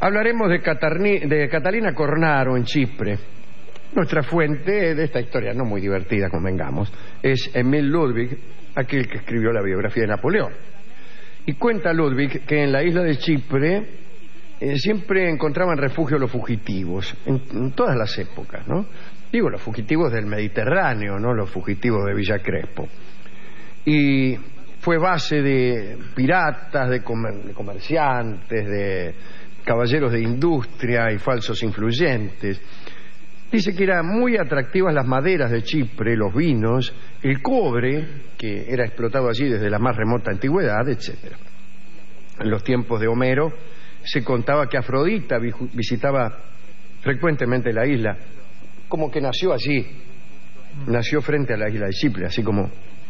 Hablaremos de Catalina Cornaro en Chipre. Nuestra fuente de esta historia, no muy divertida, convengamos, es Emil Ludwig, aquel que escribió la biografía de Napoleón. Y cuenta Ludwig que en la isla de Chipre siempre encontraban refugio los fugitivos, en todas las épocas, ¿no? Digo, los fugitivos del Mediterráneo, no los fugitivos de Villa Crespo. Y fue base de piratas, de comerciantes, de caballeros de industria y falsos influyentes. Dice que eran muy atractivas las maderas de Chipre, los vinos, el cobre, que era explotado allí desde la más remota antigüedad, etc. En los tiempos de Homero se contaba que Afrodita visitaba frecuentemente la isla, como que nació allí, nació frente a la isla de Chipre, así como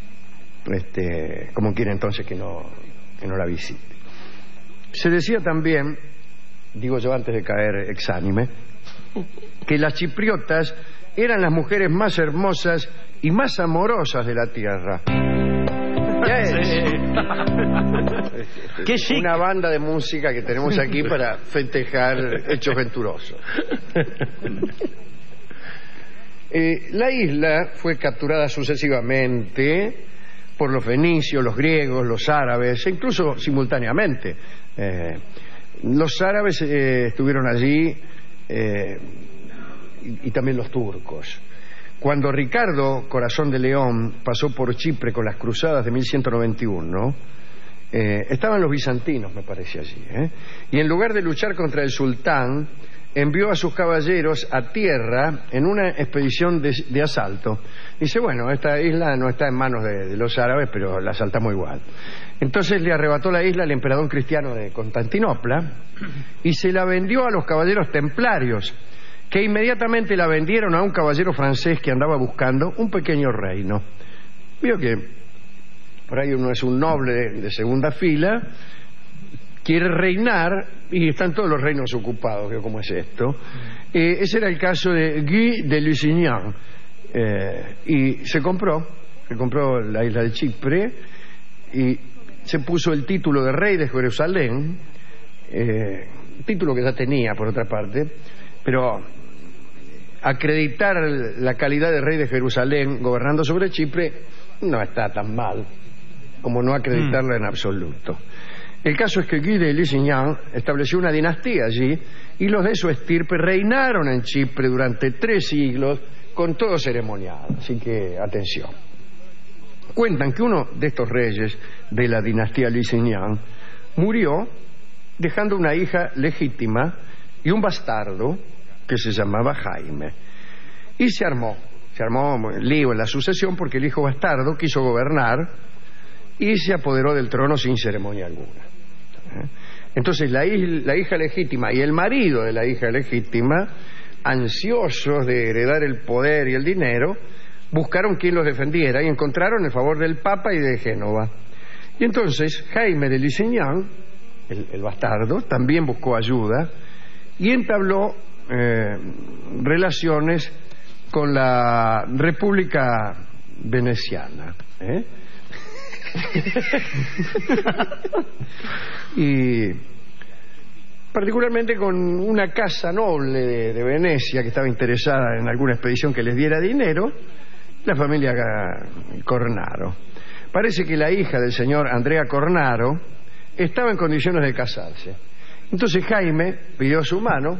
quiere entonces que no la visite. Se decía también, digo yo antes de caer exánime, que las chipriotas eran las mujeres más hermosas y más amorosas de la tierra. Qué chic. Una banda de música que tenemos aquí para festejar hechos venturosos. La isla fue capturada sucesivamente por los fenicios, los griegos, los árabes, e incluso simultáneamente. Los árabes estuvieron allí y también los turcos. Cuando Ricardo Corazón de León pasó por Chipre con las cruzadas de 1191, estaban los bizantinos, me parece, allí, y en lugar de luchar contra el sultán, envió a sus caballeros a tierra en una expedición de asalto. Dice, bueno, esta isla no está en manos de los árabes, pero la asaltamos igual. Entonces le arrebató la isla al emperador cristiano de Constantinopla y se la vendió a los caballeros templarios, que inmediatamente la vendieron a un caballero francés que andaba buscando un pequeño reino. Vio que por ahí uno es un noble de segunda fila, quiere reinar y están todos los reinos ocupados, que cómo es esto. Ese era el caso de Guy de Lusignan, y se compró la isla de Chipre y se puso el título de rey de Jerusalén, título que ya tenía por otra parte, pero acreditar la calidad de rey de Jerusalén gobernando sobre Chipre no está tan mal como no acreditarla en absoluto. El caso es que Guy de Lusignan estableció una dinastía allí y los de su estirpe reinaron en Chipre durante 3 siglos con todo ceremonial. Así que, atención. Cuentan que uno de estos reyes de la dinastía Lusignan murió dejando una hija legítima y un bastardo que se llamaba Jaime. Y se armó lío en la sucesión porque el hijo bastardo quiso gobernar y se apoderó del trono sin ceremonia alguna. Entonces la hija legítima y el marido de la hija legítima, ansiosos de heredar el poder y el dinero, buscaron quien los defendiera y encontraron el favor del Papa y de Génova. Y entonces Jaime de Lusignan, el bastardo, también buscó ayuda y entabló relaciones con la República Veneciana. Y particularmente con una casa noble de Venecia que estaba interesada en alguna expedición que les diera dinero, la familia Cornaro. Parece que la hija del señor Andrea Cornaro estaba en condiciones de casarse. Entonces Jaime pidió su mano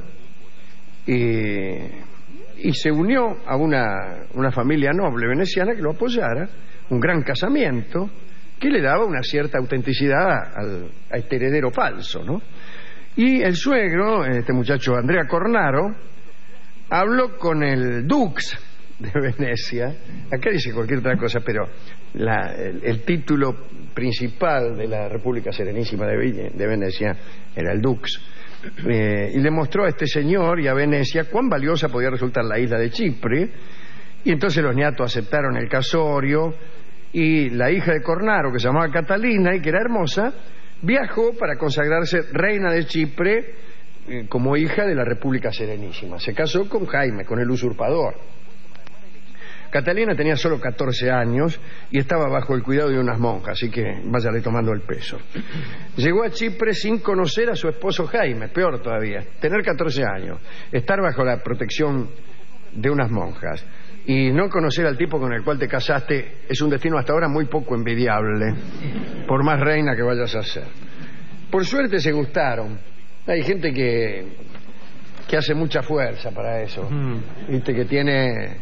y se unió a una familia noble veneciana que lo apoyara, un gran casamiento que le daba una cierta autenticidad a este heredero falso, ¿no? Y el suegro, este muchacho Andrea Cornaro, habló con el dux de Venecia. Acá dice cualquier otra cosa, pero el título principal de la República Serenísima de Venecia era el dux. Y le mostró a este señor y a Venecia cuán valiosa podía resultar la isla de Chipre, y entonces los niatos aceptaron el casorio. Y la hija de Cornaro, que se llamaba Catalina y que era hermosa, viajó para consagrarse reina de Chipre como hija de la República Serenísima. Se casó con Jaime, con el usurpador. Catalina tenía solo 14 años y estaba bajo el cuidado de unas monjas, así que váyale tomando el peso. Llegó a Chipre sin conocer a su esposo Jaime, peor todavía, tener 14 años, estar bajo la protección de unas monjas y no conocer al tipo con el cual te casaste es un destino hasta ahora muy poco envidiable, por más reina que vayas a ser. Por suerte se gustaron. Hay gente que hace mucha fuerza para eso, viste, que tiene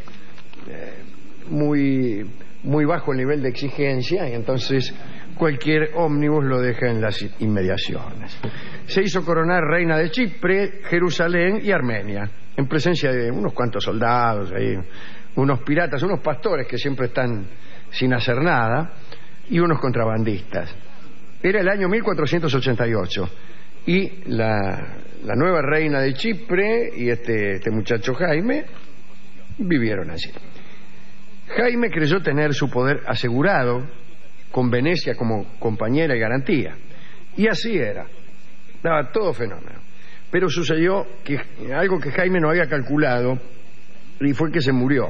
muy bajo el nivel de exigencia y entonces cualquier ómnibus lo deja en las inmediaciones. Se hizo coronar reina de Chipre, Jerusalén y Armenia, en presencia de unos cuantos soldados, ahí, unos piratas, unos pastores que siempre están sin hacer nada y unos contrabandistas. Era el año 1488 y la nueva reina de Chipre y este muchacho Jaime vivieron allí. Jaime creyó tener su poder asegurado con Venecia como compañera y garantía, y así era, daba todo fenómeno. Pero sucedió algo que Jaime no había calculado, y fue que se murió.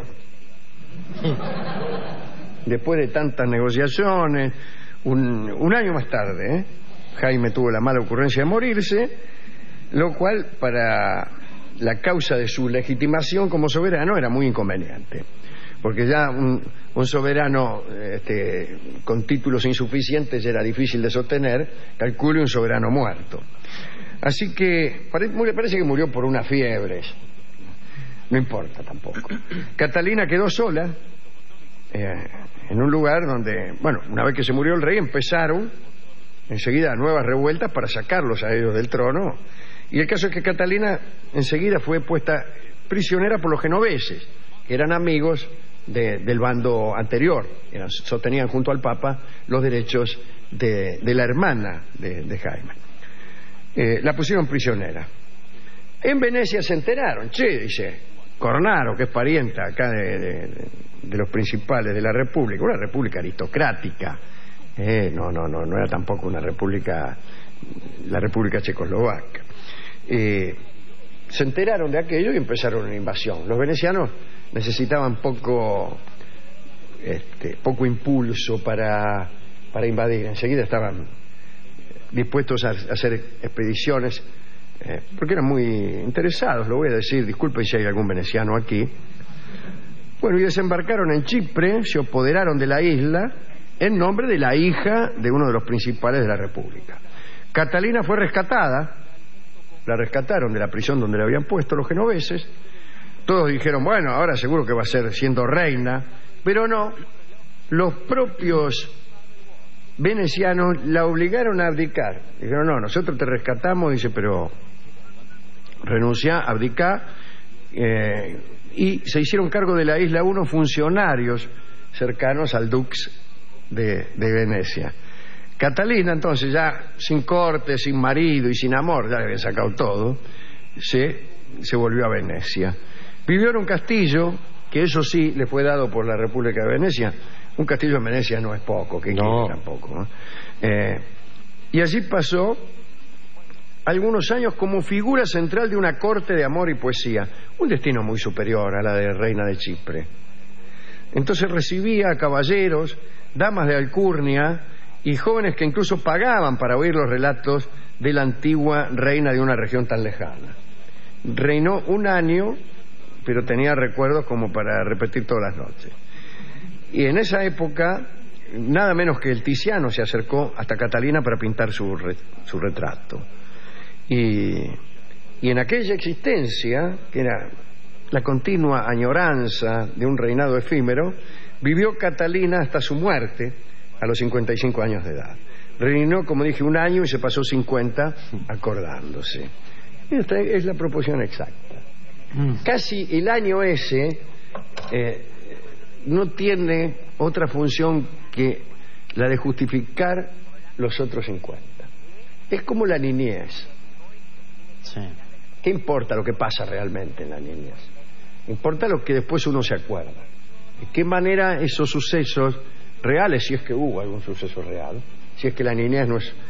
Después de tantas negociaciones, un año más tarde, Jaime tuvo la mala ocurrencia de morirse, lo cual para la causa de su legitimación como soberano era muy inconveniente, porque ya un soberano con títulos insuficientes era difícil de sostener, calcule un soberano muerto. Así que parece que murió por unas fiebres, no importa tampoco. Catalina quedó sola en un lugar donde, bueno, una vez que se murió el rey empezaron enseguida nuevas revueltas para sacarlos a ellos del trono, y el caso es que Catalina enseguida fue puesta prisionera por los genoveses, que eran amigos del bando anterior, sostenían junto al Papa los derechos de la hermana de Jaime. La pusieron prisionera. En Venecia se enteraron, dice Cornaro, que es parienta acá de los principales de la república, una república aristocrática, no era tampoco una república, la república checoslovaca. Se enteraron de aquello y empezaron una invasión. Los venecianos necesitaban poco impulso para invadir. Enseguida estaban dispuestos a hacer expediciones, porque eran muy interesados, lo voy a decir, disculpen si hay algún veneciano aquí. Bueno, y desembarcaron en Chipre, se apoderaron de la isla en nombre de la hija de uno de los principales de la república. Catalina fue rescatada, la rescataron de la prisión donde la habían puesto los genoveses. Todos dijeron, bueno, ahora seguro que va a ser siendo reina, pero no, los propios venecianos la obligaron a abdicar. Dijeron, no, nosotros te rescatamos, dice, pero renuncia, abdicá, y se hicieron cargo de la isla unos funcionarios cercanos al dux de Venecia. Catalina, entonces, ya sin corte, sin marido y sin amor, ya le había sacado todo, se volvió a Venecia. Vivió en un castillo, que eso sí le fue dado por la República de Venecia. Un castillo en Venecia no es poco, que no. Tampoco, ¿no? Y allí pasó algunos años como figura central de una corte de amor y poesía, un destino muy superior a la de reina de Chipre. Entonces recibía a caballeros, damas de alcurnia y jóvenes que incluso pagaban para oír los relatos de la antigua reina de una región tan lejana. Reinó un año, pero tenía recuerdos como para repetir todas las noches. Y en esa época, nada menos que el Tiziano se acercó hasta Catalina para pintar su retrato. Y en aquella existencia, que era la continua añoranza de un reinado efímero, vivió Catalina hasta su muerte a los 55 años de edad. Reinó, como dije, un año y se pasó 50 acordándose. Esta es la proporción exacta. Casi el año ese no tiene otra función que la de justificar los otros 50. Es como la niñez. Sí. ¿Qué importa lo que pasa realmente en la niñez? Importa lo que después uno se acuerda. ¿De qué manera esos sucesos reales, si es que hubo algún suceso real, si es que la niñez no es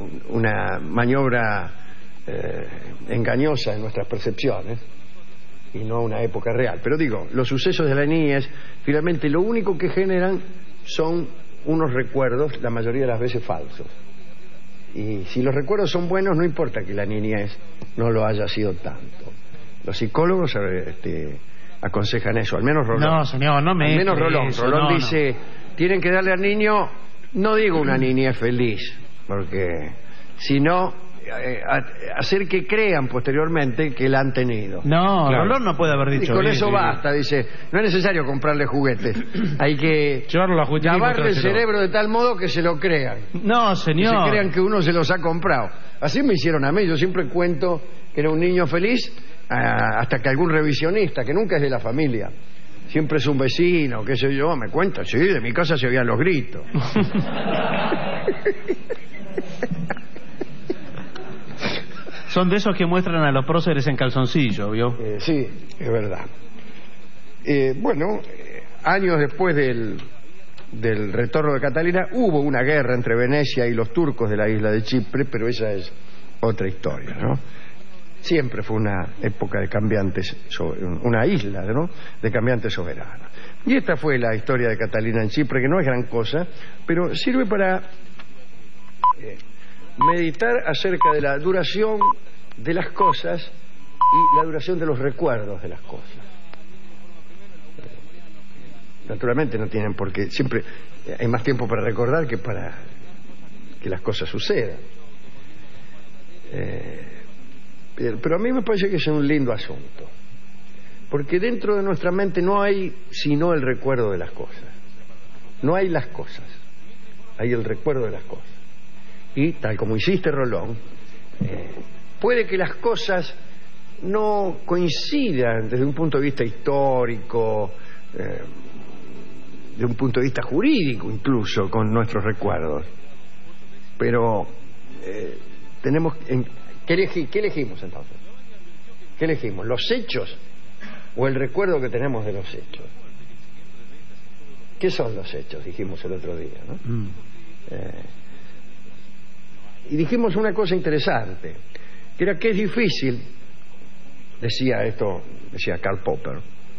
una maniobra engañosa en nuestras percepciones, y no una época real. Pero digo, los sucesos de la niñez, finalmente lo único que generan son unos recuerdos, la mayoría de las veces falsos. Y si los recuerdos son buenos, no importa que la niñez no lo haya sido tanto. Los psicólogos aconsejan eso, al menos Rolón. No, señor, no me... Al menos Rolón. Eso, Rolón no, dice, tienen que darle al niño, no digo una niñez feliz, porque sino hacer que crean posteriormente que la han tenido. No, Claro. Rolón no puede haber dicho Y con eso. eso basta, dice, no es necesario comprarle juguetes, hay que Llevarlo a la juguetería y lavarle el mostrárselo. cerebro de tal modo que se lo crean. No, Que señor. se crean que uno se los ha comprado. Así me hicieron a mí. Yo siempre cuento que era un niño feliz hasta que algún revisionista, que nunca es de la familia, siempre es un vecino, qué sé yo, me cuenta, sí, de mi casa se oían los gritos. Son de esos que muestran a los próceres en calzoncillo, ¿vio? Sí, es verdad. Bueno, años después del retorno de Catalina, hubo una guerra entre Venecia y los turcos de la isla de Chipre, pero esa es otra historia, ¿no? Siempre fue una época de cambiantes, una isla, ¿no?, de cambiantes soberanos. Y esta fue la historia de Catalina en Chipre, que no es gran cosa, pero sirve para meditar acerca de la duración de las cosas y la duración de los recuerdos de las cosas. Naturalmente no tienen por qué, siempre hay más tiempo para recordar que para que las cosas sucedan. Pero a mí me parece que es un lindo asunto, porque dentro de nuestra mente no hay sino el recuerdo de las cosas. No hay las cosas, hay el recuerdo de las cosas. Y tal como hiciste, Rolón, puede que las cosas no coincidan desde un punto de vista histórico, de un punto de vista jurídico incluso, con nuestros recuerdos, pero tenemos ¿qué elegimos entonces? ¿Qué elegimos? ¿Los hechos o el recuerdo que tenemos de los hechos? ¿Qué son los hechos? Dijimos el otro día, ¿no? Y dijimos una cosa interesante, que era que es difícil, decía Karl Popper,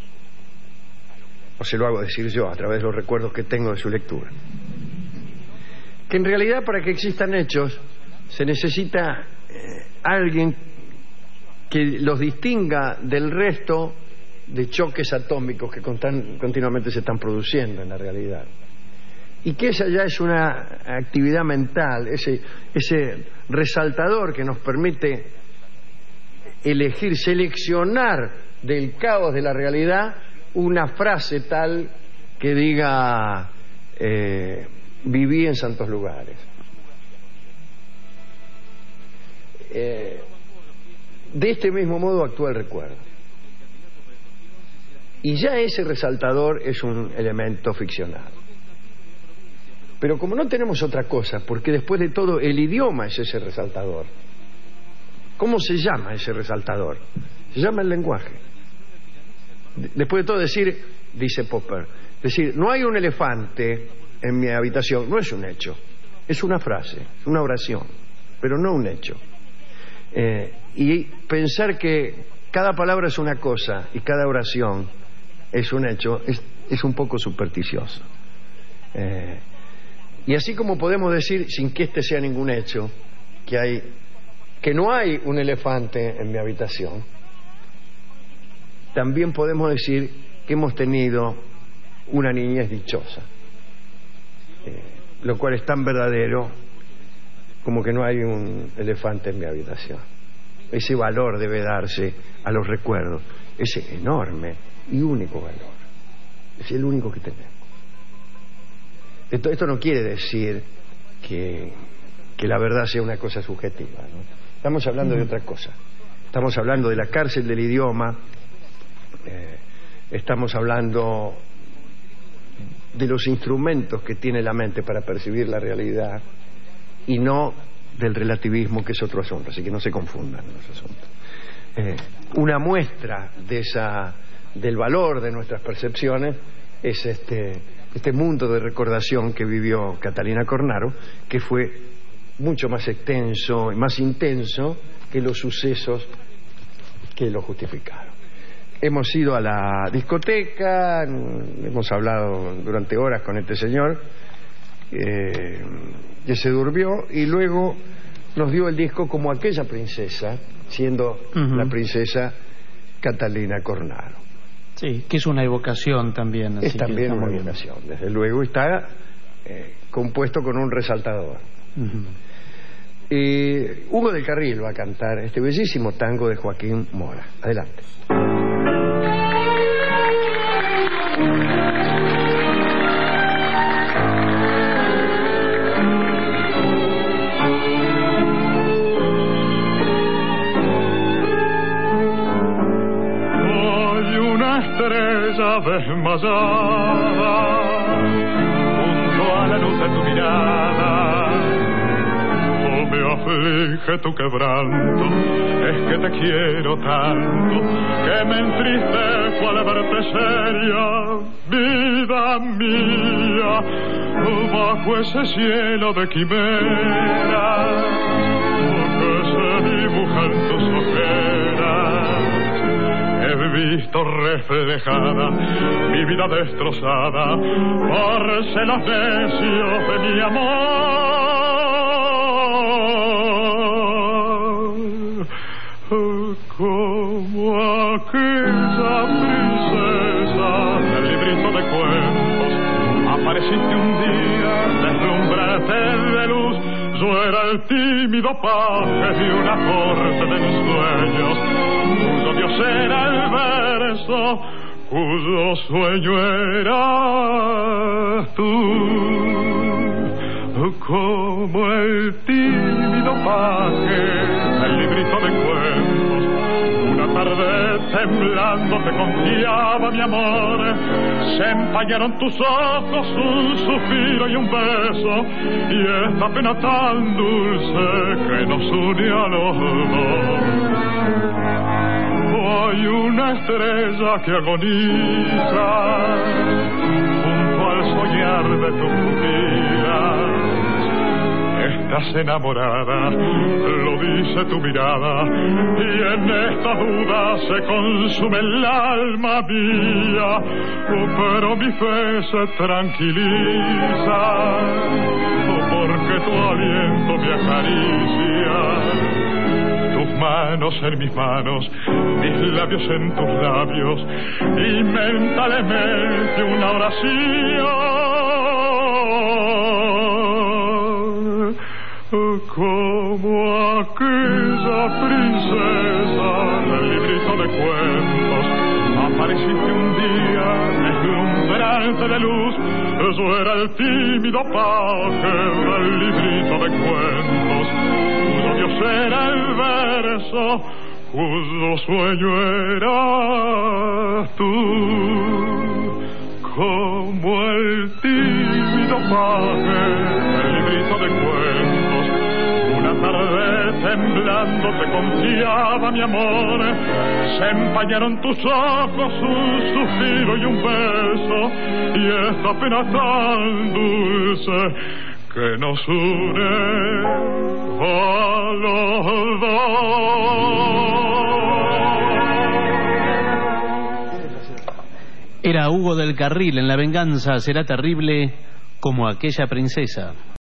o se lo hago decir yo a través de los recuerdos que tengo de su lectura, que en realidad para que existan hechos se necesita alguien que los distinga del resto de choques atómicos que continuamente se están produciendo en la realidad, y que esa ya es una actividad mental, ese resaltador que nos permite elegir, seleccionar del caos de la realidad una frase tal que diga viví en santos lugares. De este mismo modo actúa el recuerdo, y ya ese resaltador es un elemento ficcional. Pero como no tenemos otra cosa, porque después de todo el idioma es ese resaltador, ¿cómo se llama ese resaltador? Se llama el lenguaje. Después de todo dice Popper, decir no hay un elefante en mi habitación no es un hecho, es una frase, es una oración, pero no un hecho. Y pensar que cada palabra es una cosa y cada oración es un hecho es un poco supersticioso. Y así como podemos decir, sin que este sea ningún hecho, que no hay un elefante en mi habitación, también podemos decir que hemos tenido una niñez dichosa, lo cual es tan verdadero como que no hay un elefante en mi habitación. Ese valor debe darse a los recuerdos, ese enorme y único valor, es el único que tenemos. Esto no quiere decir que la verdad sea una cosa subjetiva, ¿no? Estamos hablando de otra cosa. Estamos hablando de la cárcel del idioma, estamos hablando de los instrumentos que tiene la mente para percibir la realidad y no del relativismo, que es otro asunto, así que no se confundan los asuntos. Una muestra del valor de nuestras percepciones es este mundo de recordación que vivió Catalina Cornaro, que fue mucho más extenso y más intenso que los sucesos que lo justificaron. hemos ido a la discoteca, hemos hablado durante horas con este señor, que se durmió, y luego nos dio el disco Como aquella princesa, siendo la princesa Catalina Cornaro. Sí, que es una evocación también. Es también una evocación, desde luego, está compuesto con un resaltador. Hugo del Carril va a cantar este bellísimo tango de Joaquín Mora. Adelante. Hay una estrella desmayada junto a la luz de tu mirada. Me aflige tu quebranto, es que te quiero tanto, que me entristezco al verte seria, vida mía, bajo ese cielo de quimera, que se dibuja en tus ojeras. He visto reflejada mi vida destrozada por celos necios de mi amor. Como aquella princesa del librito de cuentos, apareciste un día, deslumbrante de luz. Yo era el tímido paje de una corte de mis sueños, cuyo dios era el verso, cuyo sueño eras tú. Como el tímido paje del librito de cuentos, una tarde temblando te confiaba mi amor. Se empañaron tus ojos, un suspiro y un beso, y esta pena tan dulce que nos une a los dos. Hay una estrella que agoniza junto al soñar de tu pupila. Estás enamorada, lo dice tu mirada, y en esta duda se consume el alma mía, pero mi fe se tranquiliza, porque tu aliento me acaricia. Tus manos en mis manos, mis labios en tus labios, y mentalmente una oración. Como aquella princesa del librito de cuentos, apareciste un día deslumbrante de luz. Yo era el tímido paje del librito de cuentos, cuyo dios era el verso, cuyo sueño eras tú. Como el tímido paje del librito de cuentos, una tarde temblando te confiaba mi amor. Se empañaron tus ojos, un suspiro y un beso, y esta pena tan dulce que nos une a los dos. Era Hugo del Carril en La venganza será terrible como aquella princesa.